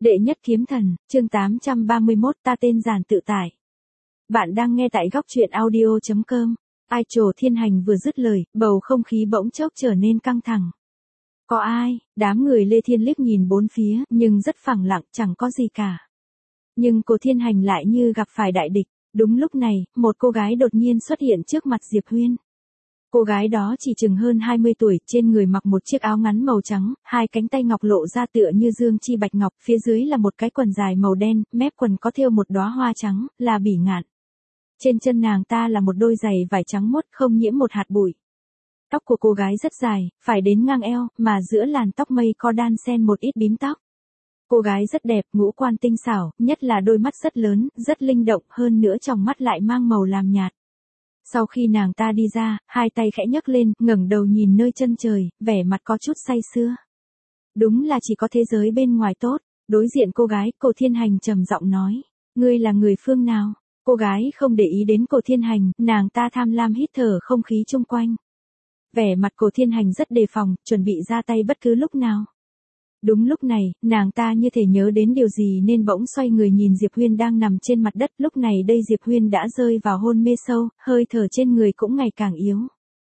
Đệ nhất kiếm thần, chương 831, ta tên Giản Tự Tại. Bạn đang nghe tại góc truyện audio.com. Ai trồ thiên hành vừa dứt lời, bầu không khí bỗng chốc trở nên căng thẳng. Có ai? Đám người Lê Thiên liếc nhìn bốn phía, nhưng rất phẳng lặng, chẳng có gì cả. Nhưng cô thiên hành lại như gặp phải đại địch. Đúng lúc này, một cô gái đột nhiên xuất hiện trước mặt Diệp Huyên. Cô gái đó chỉ chừng hơn 20 tuổi, trên người mặc một chiếc áo ngắn màu trắng, hai cánh tay ngọc lộ ra tựa như dương chi bạch ngọc, phía dưới là một cái quần dài màu đen, mép quần có thêu một đóa hoa trắng, là bỉ ngạn. Trên chân nàng ta là một đôi giày vải trắng muốt không nhiễm một hạt bụi. Tóc của cô gái rất dài, phải đến ngang eo, mà giữa làn tóc mây có đan xen một ít bím tóc. Cô gái rất đẹp, ngũ quan tinh xảo, nhất là đôi mắt rất lớn, rất linh động, hơn nữa tròng mắt lại mang màu làm nhạt. Sau khi nàng ta đi ra, hai tay khẽ nhấc lên, ngẩng đầu nhìn nơi chân trời, vẻ mặt có chút say sưa. Đúng là chỉ có thế giới bên ngoài tốt. Đối diện cô gái, cô thiên hành trầm giọng nói, ngươi là người phương nào? Cô gái không để ý đến cô thiên hành, nàng ta tham lam hít thở không khí chung quanh. Vẻ mặt cô thiên hành rất đề phòng, chuẩn bị ra tay bất cứ lúc nào. Đúng lúc này, nàng ta như thể nhớ đến điều gì nên bỗng xoay người nhìn Diệp Huyên đang nằm trên mặt đất. Lúc này đây Diệp Huyên đã rơi vào hôn mê sâu, hơi thở trên người cũng ngày càng yếu.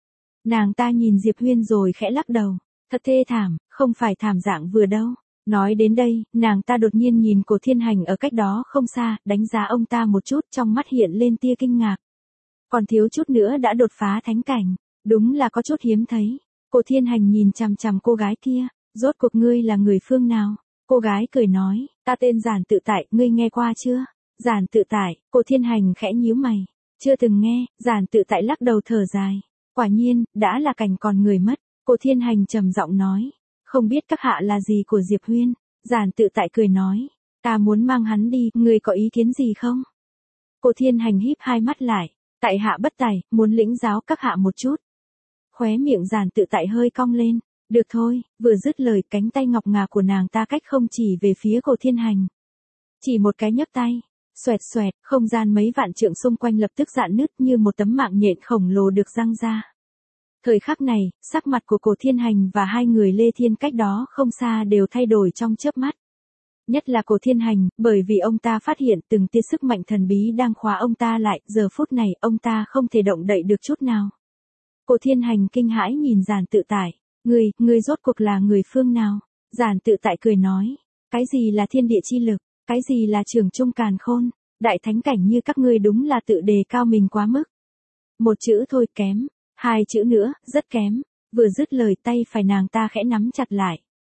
Nàng ta nhìn Diệp Huyên rồi khẽ lắc đầu. Thật thê thảm, không phải thảm dạng vừa đâu. Nói đến đây, nàng ta đột nhiên nhìn cô thiên hành ở cách đó không xa, đánh giá ông ta một chút, trong mắt hiện lên tia kinh ngạc. Còn thiếu chút nữa đã đột phá thánh cảnh. Đúng là có chút hiếm thấy. Cô thiên hành nhìn chằm chằm cô gái kia. Rốt cuộc ngươi là người phương nào? Cô gái cười nói, ta tên Giản Tự Tại, ngươi nghe qua chưa? Giản Tự Tại, cô thiên hành khẽ nhíu mày. Chưa từng nghe. Giản Tự Tại lắc đầu thở dài. Quả nhiên, đã là cảnh còn người mất. Cô thiên hành trầm giọng nói, không biết các hạ là gì của Diệp Huyên? Giản Tự Tại cười nói, ta muốn mang hắn đi, ngươi có ý kiến gì không? Cô thiên hành híp hai mắt lại, tại hạ bất tài, muốn lĩnh giáo các hạ một chút. Khóe miệng Giản Tự Tại hơi cong lên. Được thôi, vừa dứt lời, cánh tay ngọc ngà của nàng ta cách không chỉ về phía cô thiên hành. Chỉ một cái nhấc tay, xoẹt xoẹt, không gian mấy vạn trượng xung quanh lập tức rạn nứt như một tấm mạng nhện khổng lồ được giăng ra. Thời khắc này, sắc mặt của cô thiên hành và hai người Lê Thiên cách đó không xa đều thay đổi trong chớp mắt. Nhất là cô thiên hành, bởi vì ông ta phát hiện từng tia sức mạnh thần bí đang khóa ông ta lại, giờ phút này ông ta không thể động đậy được chút nào. Cô thiên hành kinh hãi nhìn Giản Tự Tại. Ngươi rốt cuộc là người phương nào? Giản Tự Tại cười nói, cái gì là thiên địa chi lực, cái gì là trường trung càn khôn, đại thánh cảnh như các ngươi đúng là tự đề cao mình quá mức. Một chữ thôi kém, hai chữ nữa, rất kém. Vừa dứt lời tay phải nàng ta khẽ nắm chặt lại.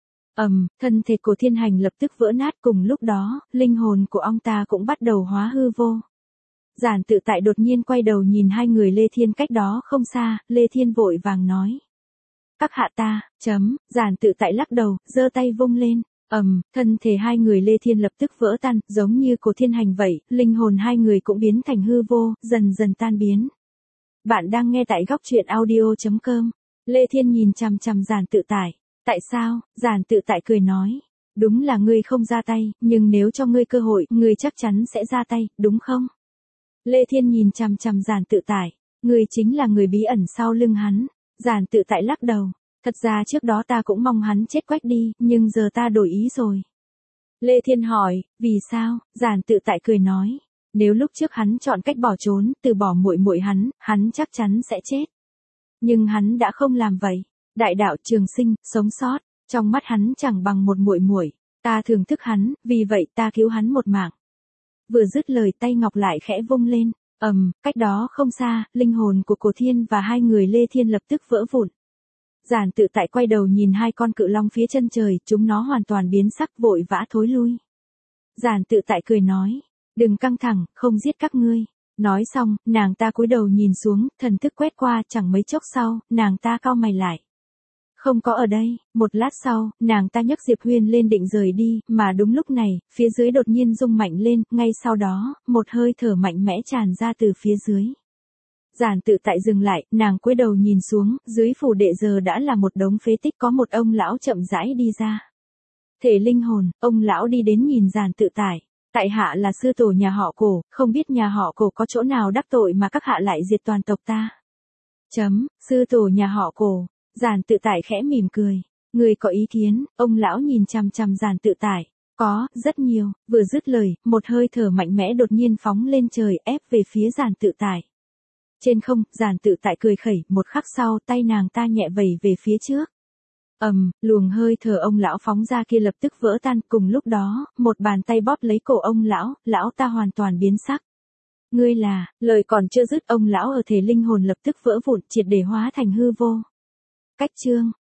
Thân thể của thiên hành lập tức vỡ nát, cùng lúc đó, linh hồn của ông ta cũng bắt đầu hóa hư vô. Giản Tự Tại đột nhiên quay đầu nhìn hai người Lê Thiên cách đó không xa, Lê Thiên vội vàng nói. Các hạ ta, Giản Tự Tại lắc đầu, giơ tay vung lên. Thân thể hai người Lê Thiên lập tức vỡ tan, giống như cô thiên hành vậy, linh hồn hai người cũng biến thành hư vô, dần dần tan biến. Bạn đang nghe tại góc truyện audio.com. Lê Thiên nhìn chằm chằm Giản Tự Tại. Tại sao? Giản Tự Tại cười nói. Đúng là ngươi không ra tay, nhưng nếu cho ngươi cơ hội, ngươi chắc chắn sẽ ra tay, đúng không? Lê Thiên nhìn chằm chằm Giản Tự Tại. Ngươi chính là người bí ẩn sau lưng hắn. Giản Tự Tại lắc đầu. Thật ra trước đó ta cũng mong hắn chết quách đi, nhưng giờ ta đổi ý rồi. Lê Thiên hỏi, vì sao? Giản Tự Tại cười nói. Nếu lúc trước hắn chọn cách bỏ trốn, từ bỏ muội muội hắn chắc chắn sẽ chết. Nhưng hắn đã không làm vậy. Đại đạo trường sinh, sống sót, trong mắt hắn chẳng bằng một muội muội. Ta thưởng thức hắn, vì vậy ta cứu hắn một mạng. Vừa dứt lời tay ngọc lại khẽ vung lên. Cách đó không xa, linh hồn của Cổ Thiên và hai người Lê Thiên lập tức vỡ vụn. Giản Tự Tại quay đầu nhìn hai con cự long phía chân trời, chúng nó hoàn toàn biến sắc, vội vã thối lui. Giản Tự Tại cười nói, đừng căng thẳng, không giết các ngươi. Nói xong, nàng ta cúi đầu nhìn xuống, thần thức quét qua, chẳng mấy chốc sau, nàng ta cau mày lại. Không có ở đây. Một lát sau, nàng ta nhấc Diệp Huyên lên định rời đi, mà đúng lúc này, phía dưới đột nhiên rung mạnh lên, ngay sau đó, một hơi thở mạnh mẽ tràn ra từ phía dưới. Giản Tự Tại dừng lại, nàng cúi đầu nhìn xuống, dưới phủ đệ giờ đã là một đống phế tích, có một ông lão chậm rãi đi ra. Thể linh hồn, ông lão đi đến nhìn Giản Tự Tại. Tại hạ là sư tổ nhà họ Cổ, không biết nhà họ Cổ có chỗ nào đắc tội mà các hạ lại diệt toàn tộc ta. Sư tổ nhà họ Cổ. Giản Tự Tại khẽ mỉm cười. Người có ý kiến? Ông lão nhìn chằm chằm Giản Tự Tại. Có, rất nhiều, vừa dứt lời, một hơi thở mạnh mẽ đột nhiên phóng lên trời ép về phía giàn tự tại. Trên không, giàn tự tại cười khẩy, một khắc sau tay nàng ta nhẹ vẩy về phía trước. Luồng hơi thở ông lão phóng ra kia lập tức vỡ tan, cùng lúc đó, một bàn tay bóp lấy cổ ông lão ta hoàn toàn biến sắc. Ngươi là, lời còn chưa dứt ông lão ở thể linh hồn lập tức vỡ vụn triệt để hóa thành hư vô. Cách chương